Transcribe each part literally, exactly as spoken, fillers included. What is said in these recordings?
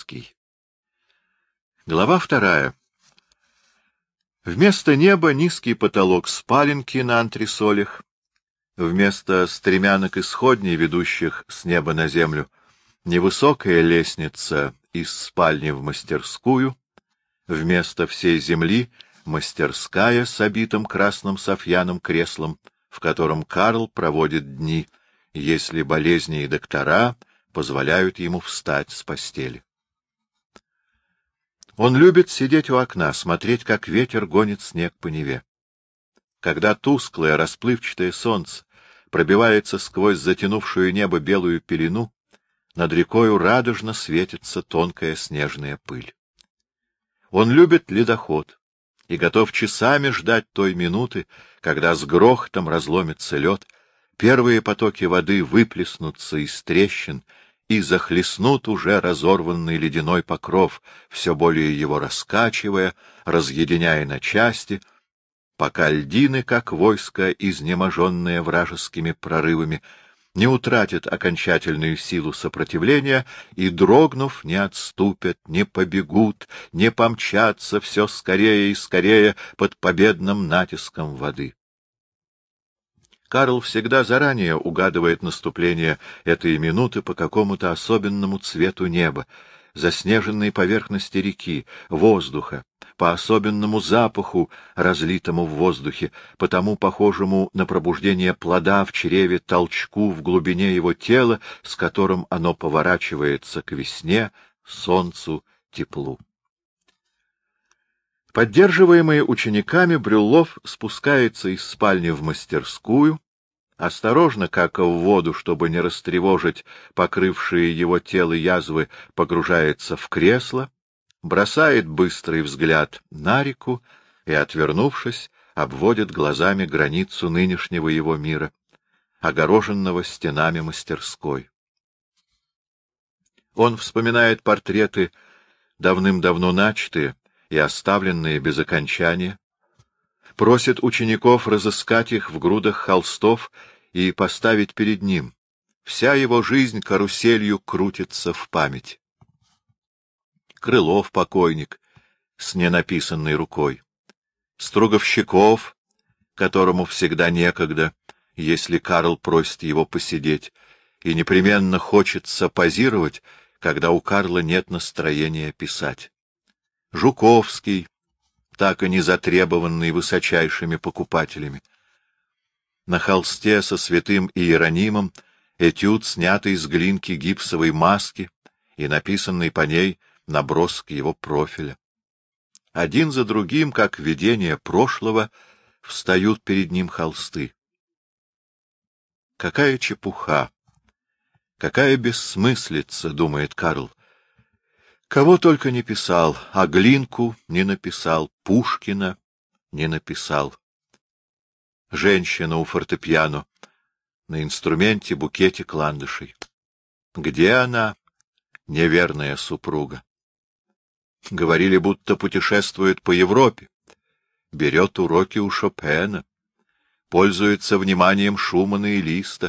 Римский. Глава вторая. Вместо неба низкий потолок спаленки на антресолях, вместо стремянок исходней, ведущих с неба на землю, невысокая лестница из спальни в мастерскую, вместо всей земли мастерская с обитым красным софьяным креслом, в котором Карл проводит дни, если болезни и доктора позволяют ему встать с постели. Он любит сидеть у окна, смотреть, как ветер гонит снег по Неве. Когда тусклое, расплывчатое солнце пробивается сквозь затянувшую небо белую пелену, над рекою радужно светится тонкая снежная пыль. Он любит ледоход и готов часами ждать той минуты, когда с грохотом разломится лед, первые потоки воды выплеснутся из трещин и захлестнут уже разорванный ледяной покров, все более его раскачивая, разъединяя на части, пока льдины, как войско, изнеможенное вражескими прорывами, не утратят окончательную силу сопротивления и, дрогнув, не отступят, не побегут, не помчатся все скорее и скорее под победным натиском воды. Карл всегда заранее угадывает наступление этой минуты по какому-то особенному цвету неба, заснеженной поверхности реки, воздуха, по особенному запаху, разлитому в воздухе, по тому похожему на пробуждение плода в чреве толчку в глубине его тела, с которым оно поворачивается к весне, солнцу, теплу. Поддерживаемый учениками, Брюллов спускается из спальни в мастерскую, осторожно, как в воду, чтобы не растревожить покрывшие его тело язвы, погружается в кресло, бросает быстрый взгляд на реку и, отвернувшись, обводит глазами границу нынешнего его мира, огороженного стенами мастерской. Он вспоминает портреты, давным-давно начатые и оставленные без окончания, просит учеников разыскать их в грудах холстов и поставить перед ним. Вся его жизнь каруселью крутится в память. Крылов покойник с ненаписанной рукой, Струговщиков, которому всегда некогда, если Карл просит его посидеть, и непременно хочется позировать, когда у Карла нет настроения писать. Жуковский, так и не затребованный высочайшими покупателями. На холсте со святым Иеронимом этюд, снятый с глинки гипсовой маски и написанный по ней набросок его профиля. Один за другим, как видение прошлого, встают перед ним холсты. Какая чепуха! Какая бессмыслица, думает Карл. Кого только не писал, а Глинку не написал, Пушкина не написал. Женщина у фортепиано, на инструменте букетик ландышей. Где она, неверная супруга? Говорили, будто путешествует по Европе, берет уроки у Шопена, пользуется вниманием Шумана и Листа.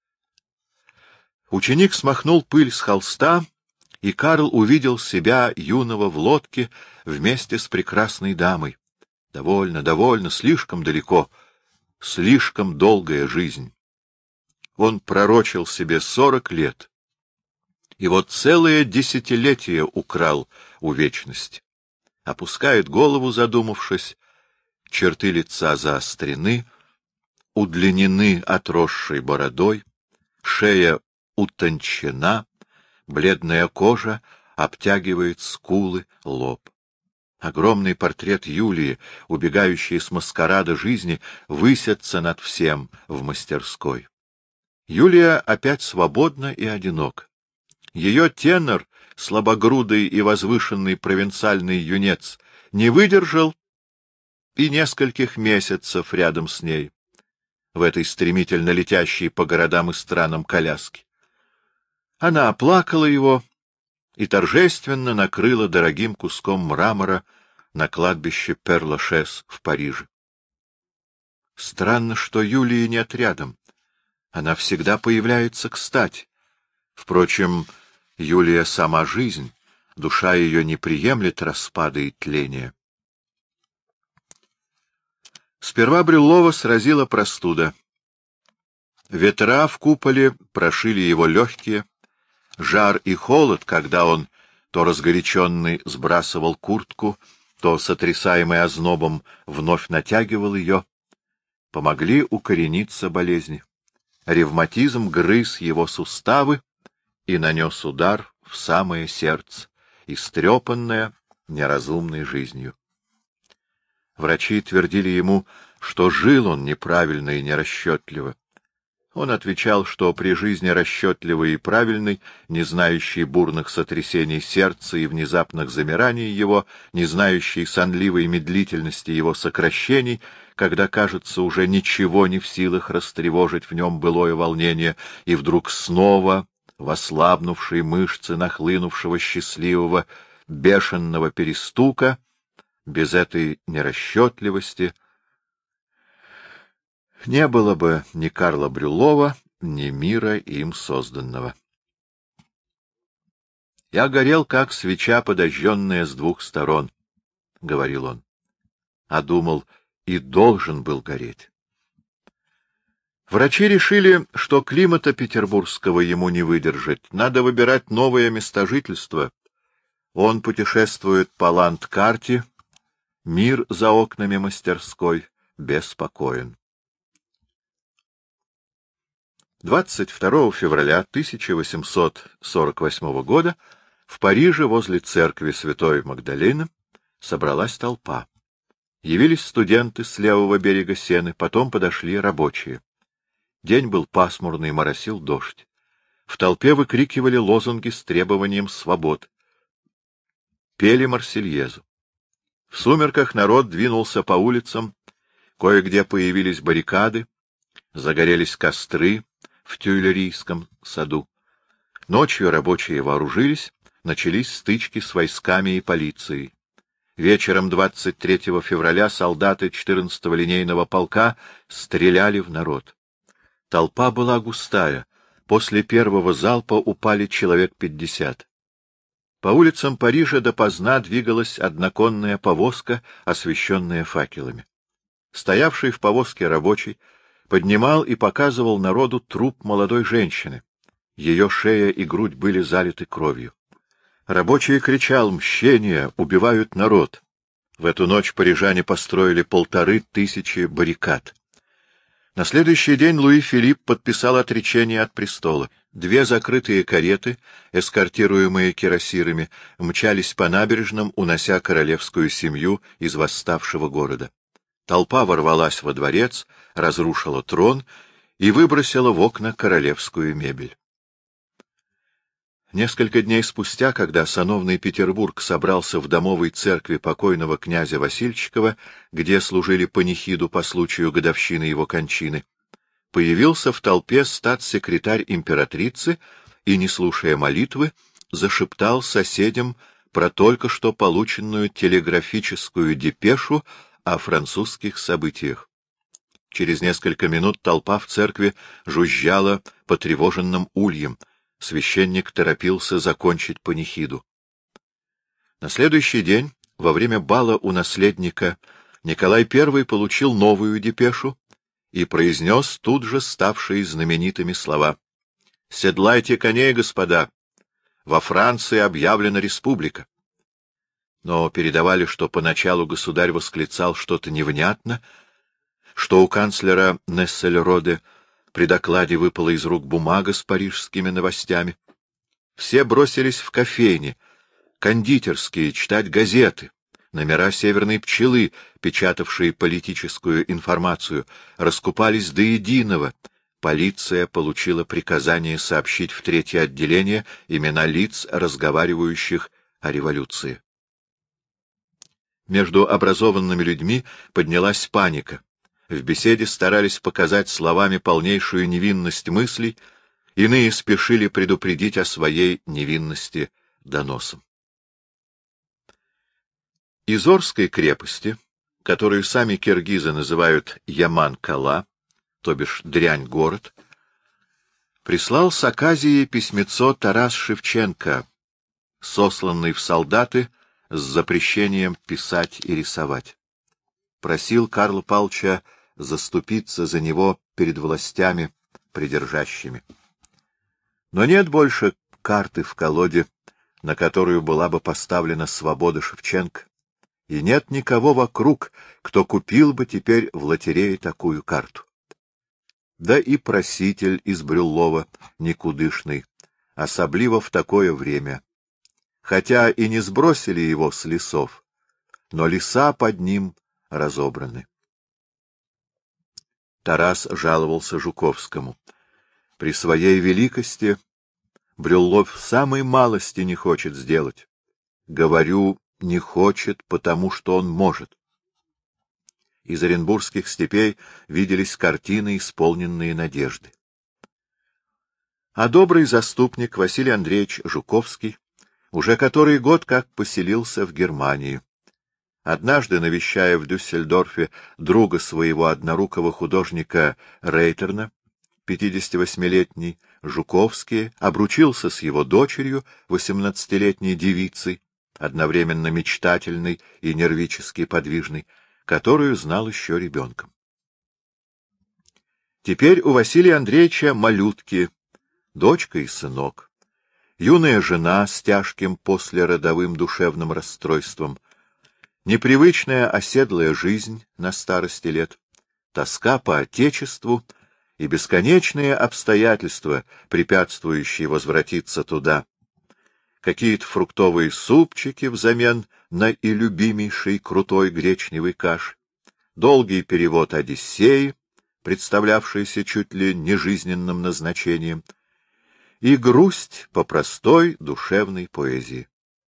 Ученик смахнул пыль с холста, и Карл увидел себя юного в лодке вместе с прекрасной дамой. Довольно, довольно, слишком далеко, слишком долгая жизнь. Он пророчил себе сорок лет, и вот целое десятилетие украл у вечности. Опускает голову, задумавшись, черты лица заострены, удлинены отросшей бородой, шея утончена, бледная кожа обтягивает скулы, лоб. Огромный портрет Юлии, убегающей с маскарада жизни, высится над всем в мастерской. Юлия опять свободна и одинока. Ее тенор, слабогрудый и возвышенный провинциальный юнец, не выдержал и нескольких месяцев рядом с ней, в этой стремительно летящей по городам и странам коляске. Она оплакала его и торжественно накрыла дорогим куском мрамора на кладбище Пер-Лашез в Париже. Странно, что Юлии нет рядом. Она всегда появляется кстати. Впрочем, Юлия — сама жизнь, душа ее не приемлет распада и тления. Сперва Брюллова сразила простуда. Ветра в куполе прошили его легкие, жар и холод, когда он, то разгоряченный, сбрасывал куртку, то, сотрясаемый ознобом, вновь натягивал ее, помогли укорениться болезни. Ревматизм грыз его суставы и нанес удар в самое сердце, истрепанное неразумной жизнью. Врачи твердили ему, что жил он неправильно и нерасчетливо. Он отвечал, что при жизни расчетливой и правильной, не знающей бурных сотрясений сердца и внезапных замираний его, не знающей сонливой медлительности его сокращений, когда, кажется, уже ничего не в силах растревожить в нем былое волнение, и вдруг снова в ослабнувшей мышцы нахлынувшего счастливого, бешеного перестука, без этой нерасчетливости, не было бы ни Карла Брюллова, ни мира им созданного. «Я горел, как свеча, подожженная с двух сторон», — говорил он, — а думал, и должен был гореть. Врачи решили, что климата петербургского ему не выдержать, надо выбирать новое место жительства. Он путешествует по ландкарте, мир за окнами мастерской беспокоен. двадцать второго февраля тысяча восемьсот сорок восьмого года в Париже возле церкви Святой Магдалены собралась толпа. Явились студенты с левого берега Сены, потом подошли рабочие. День был пасмурный, моросил дождь. В толпе выкрикивали лозунги с требованием свобод. Пели Марсельезу. В сумерках народ двинулся по улицам, кое-где появились баррикады, загорелись костры в Тюильрийском саду. Ночью рабочие вооружились, начались стычки с войсками и полицией. Вечером двадцать третьего февраля солдаты четырнадцатого линейного полка стреляли в народ. Толпа была густая, после первого залпа упали человек пятьдесят. По улицам Парижа допоздна двигалась одноконная повозка, освещенная факелами. Стоявший в повозке рабочий поднимал и показывал народу труп молодой женщины. Ее шея и грудь были залиты кровью. Рабочий кричал: «Мщение! Убивают народ!» В эту ночь парижане построили полторы тысячи баррикад. На следующий день Луи Филипп подписал отречение от престола. Две закрытые кареты, эскортируемые кирасирами, мчались по набережным, унося королевскую семью из восставшего города. Толпа ворвалась во дворец, разрушила трон и выбросила в окна королевскую мебель. Несколько дней спустя, когда сановный Петербург собрался в домовой церкви покойного князя Васильчикова, где служили панихиду по случаю годовщины его кончины, появился в толпе статс-секретарь императрицы и, не слушая молитвы, зашептал соседям про только что полученную телеграфическую депешу о французских событиях. Через несколько минут толпа в церкви жужжала потревоженным ульем. Священник торопился закончить панихиду. На следующий день, во время бала у наследника, Николай Первый получил новую депешу и произнес тут же ставшие знаменитыми слова: «Седлайте коней, господа! Во Франции объявлена республика!» Но передавали, что поначалу государь восклицал что-то невнятно, что у канцлера Нессельроде при докладе выпала из рук бумага с парижскими новостями. Все бросились в кофейни, кондитерские, читать газеты. Номера «Северной пчелы», печатавшие политическую информацию, раскупались до единого. Полиция получила приказание сообщить в третье отделение имена лиц, разговаривающих о революции. Между образованными людьми поднялась паника. В беседе старались показать словами полнейшую невинность мыслей, иные спешили предупредить о своей невинности доносом. Из Орской крепости, которую сами киргизы называют Яман-Кала, то бишь дрянь-город, прислал с Аказии письмецо Тарас Шевченко, сосланный в солдаты с запрещением писать и рисовать. Просил Карла Павловича заступиться за него перед властями придержащими. Но нет больше карты в колоде, на которую была бы поставлена свобода Шевченко, и нет никого вокруг, кто купил бы теперь в лотерее такую карту. Да и проситель из Брюллова никудышный, особливо в такое время. Хотя и не сбросили его с лесов, но леса под ним разобраны. Тарас жаловался Жуковскому. При своей великости Брюллов самой малости не хочет сделать. Говорю, не хочет, потому что он может. Из оренбургских степей виделись картины, исполненные надежды. А добрый заступник Василий Андреевич Жуковский уже который год как поселился в Германии. Однажды, навещая в Дюссельдорфе друга своего однорукого художника Рейтерна, пятидесятивосьмилетний Жуковский обручился с его дочерью, восемнадцатилетней девицей, одновременно мечтательной и нервически подвижной, которую знал еще ребенком. Теперь у Василия Андреевича малютки, дочка и сынок, юная жена с тяжким послеродовым душевным расстройством, непривычная оседлая жизнь на старости лет, тоска по отечеству и бесконечные обстоятельства, препятствующие возвратиться туда, какие-то фруктовые супчики взамен на и любимейший крутой гречневый каш, долгий перевод «Одиссеи», представлявшийся чуть ли не жизненным назначением, и грусть по простой душевной поэзии.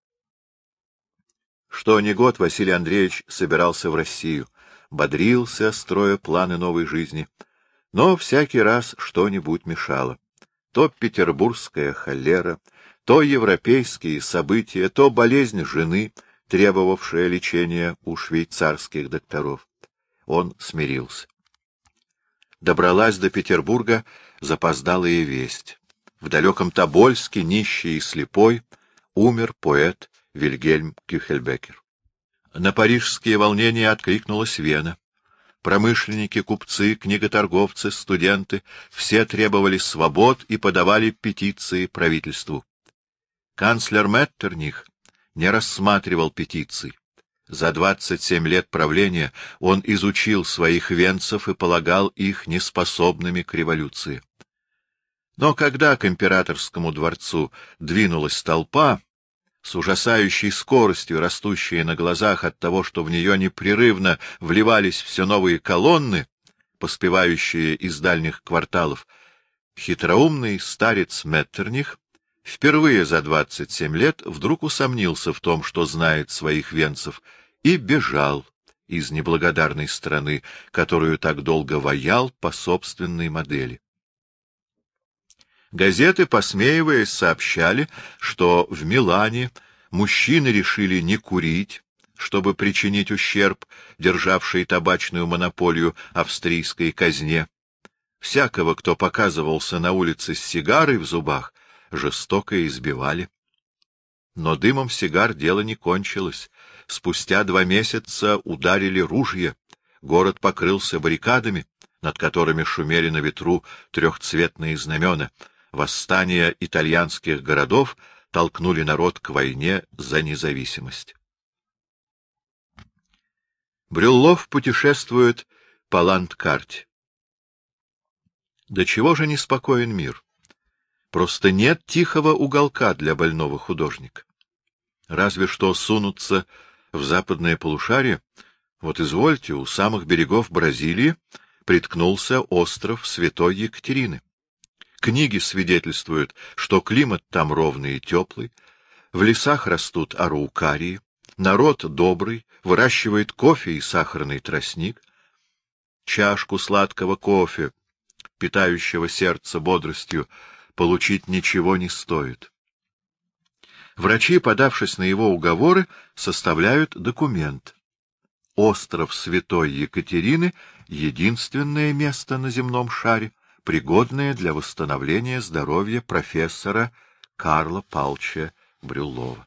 Что ни год Василий Андреевич собирался в Россию, бодрился, строя планы новой жизни, но всякий раз что-нибудь мешало. То петербургская холера, то европейские события, то болезнь жены, требовавшая лечения у швейцарских докторов. Он смирился. Добралась до Петербурга запоздалая весть. В далеком Тобольске, нищий и слепой, умер поэт Вильгельм Кюхельбекер. На парижские волнения откликнулась Вена. Промышленники, купцы, книготорговцы, студенты — все требовали свобод и подавали петиции правительству. Канцлер Меттерних не рассматривал петиций. За двадцать семь лет правления он изучил своих венцев и полагал их неспособными к революции. Но когда к императорскому дворцу двинулась толпа, с ужасающей скоростью растущая на глазах от того, что в нее непрерывно вливались все новые колонны, поспевающие из дальних кварталов, хитроумный старец Меттерних впервые за двадцать семь лет вдруг усомнился в том, что знает своих венцев, и бежал из неблагодарной страны, которую так долго ваял по собственной модели. Газеты, посмеиваясь, сообщали, что в Милане мужчины решили не курить, чтобы причинить ущерб, державшей табачную монополию австрийской казне. Всякого, кто показывался на улице с сигарой в зубах, жестоко избивали. Но дымом сигар дело не кончилось. Спустя два месяца ударили ружья, город покрылся баррикадами, над которыми шумели на ветру трехцветные знамена. Восстания итальянских городов толкнули народ к войне за независимость. Брюллов путешествует по ландкарте. До чего же неспокоен мир? Просто нет тихого уголка для больного художника. Разве что сунуться в западное полушарие. Вот извольте, у самых берегов Бразилии приткнулся остров Святой Екатерины. Книги свидетельствуют, что климат там ровный и теплый, в лесах растут араукарии, народ добрый, выращивает кофе и сахарный тростник. Чашку сладкого кофе, питающего сердце бодростью, получить ничего не стоит. Врачи, подавшись на его уговоры, составляют документ. Остров Святой Екатерины — единственное место на земном шаре, пригодное для восстановления здоровья профессора Карла Павловича Брюллова.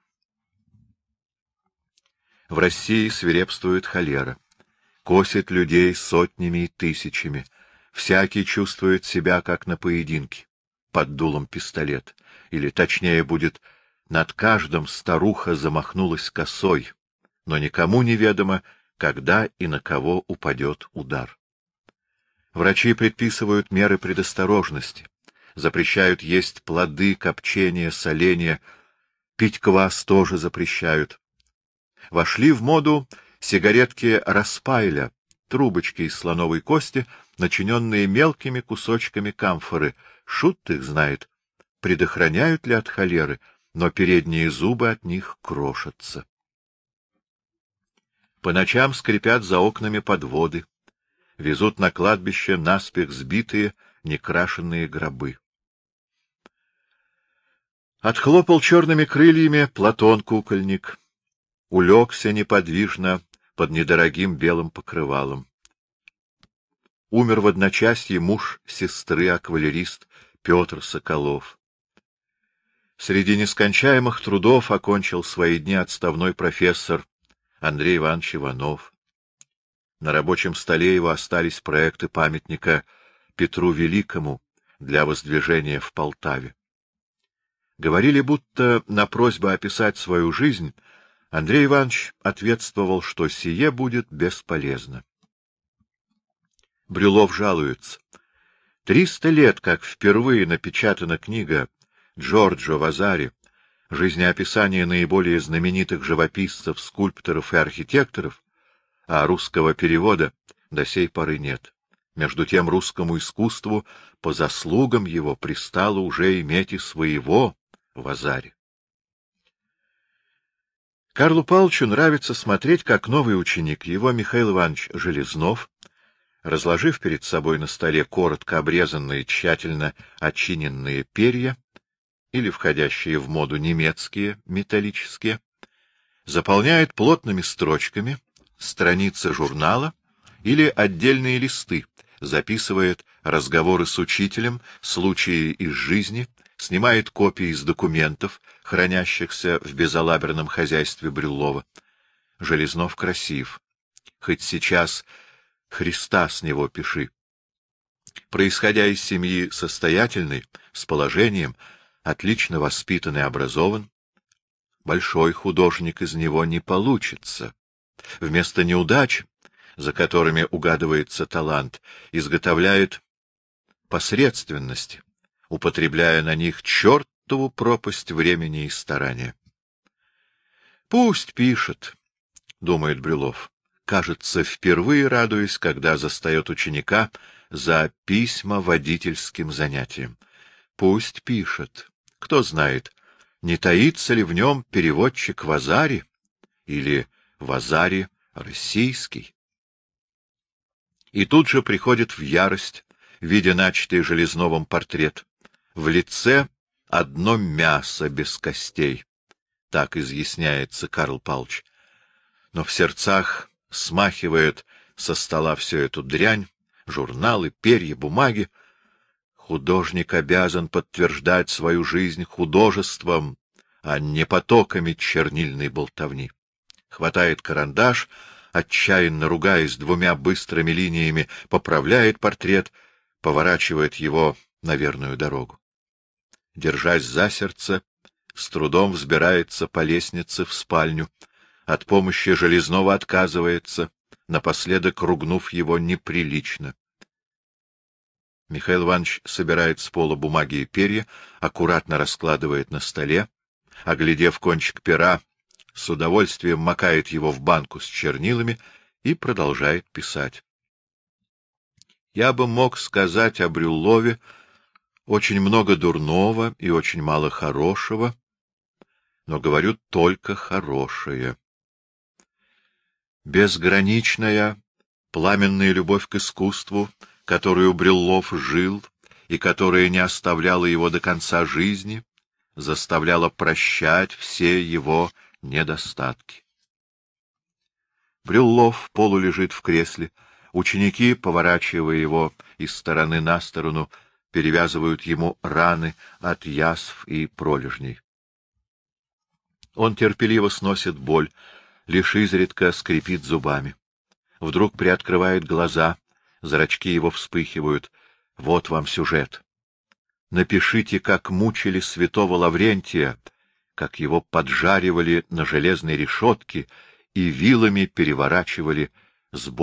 В России свирепствует холера, косит людей сотнями и тысячами. Всякий чувствует себя, как на поединке, под дулом пистолет, или, точнее будет, над каждым старуха замахнулась косой, но никому неведомо, когда и на кого упадет удар. Врачи предписывают меры предосторожности, запрещают есть плоды, копчения, соления, пить квас тоже запрещают. Вошли в моду сигаретки Распайля, трубочки из слоновой кости, начиненные мелкими кусочками камфоры. Шут их знает, предохраняют ли от холеры, но передние зубы от них крошатся. По ночам скрипят за окнами подводы, везут на кладбище наспех сбитые, некрашенные гробы. Отхлопал черными крыльями Платон-кукольник, улегся неподвижно под недорогим белым покрывалом. Умер в одночасье муж сестры-аквалерист Петр Соколов. Среди нескончаемых трудов окончил свои дни отставной профессор Андрей Иванович Иванов. На рабочем столе его остались проекты памятника Петру Великому для воздвижения в Полтаве. Говорили, будто на просьбу описать свою жизнь Андрей Иванович ответствовал, что сие будет бесполезно. Брюллов жалуется. Триста лет, как впервые напечатана книга Джорджо Вазари «Жизнеописание наиболее знаменитых живописцев, скульпторов и архитекторов», а русского перевода до сей поры нет. Между тем русскому искусству по заслугам его пристало уже иметь и своего Вазари. Карлу Павловичу нравится смотреть, как новый ученик его, Михаил Иванович Железнов, разложив перед собой на столе коротко обрезанные, тщательно очиненные перья, или входящие в моду немецкие, металлические, заполняет плотными строчками страницы журнала или отдельные листы, записывает разговоры с учителем, случаи из жизни, снимает копии из документов, хранящихся в безалаберном хозяйстве Брюллова. Железнов красив. Хоть сейчас Христа с него пиши. Происходя из семьи состоятельной, с положением, отлично воспитан и образован, большой художник из него не получится. Вместо неудач, за которыми угадывается талант, изготовляет посредственности, употребляя на них чертову пропасть времени и старания. Пусть пишет, — думает Брюллов, кажется, впервые радуясь, когда застает ученика за письма водительским занятием. Пусть пишет. Кто знает, не таится ли в нем переводчик Вазари или Вазари российский. И тут же приходит в ярость, видя начатый Железновым портрет. В лице одно мясо без костей. Так изъясняется Карл Павлович. Но в сердцах смахивает со стола всю эту дрянь, журналы, перья, бумаги. Художник обязан подтверждать свою жизнь художеством, а не потоками чернильной болтовни. Хватает карандаш, отчаянно ругаясь двумя быстрыми линиями, поправляет портрет, поворачивает его на верную дорогу. Держась за сердце, с трудом взбирается по лестнице в спальню, от помощи Железнова отказывается, напоследок ругнув его неприлично. Михаил Иванович собирает с пола бумаги и перья, аккуратно раскладывает на столе, оглядев кончик пера, с удовольствием макает его в банку с чернилами и продолжает писать. Я бы мог сказать о Брюллове очень много дурного и очень мало хорошего, но говорю только хорошее. Безграничная, пламенная любовь к искусству, которую Брюллов жил и которая не оставляла его до конца жизни, заставляла прощать все его недостатки. Брюллов полулежит в кресле, ученики, поворачивая его из стороны на сторону, перевязывают ему раны от язв и пролежней. Он терпеливо сносит боль, лишь изредка скрипит зубами. Вдруг приоткрывает глаза, зрачки его вспыхивают. Вот вам сюжет. Напишите, как мучили святого Лаврентия, как его поджаривали на железной решетке и вилами переворачивали с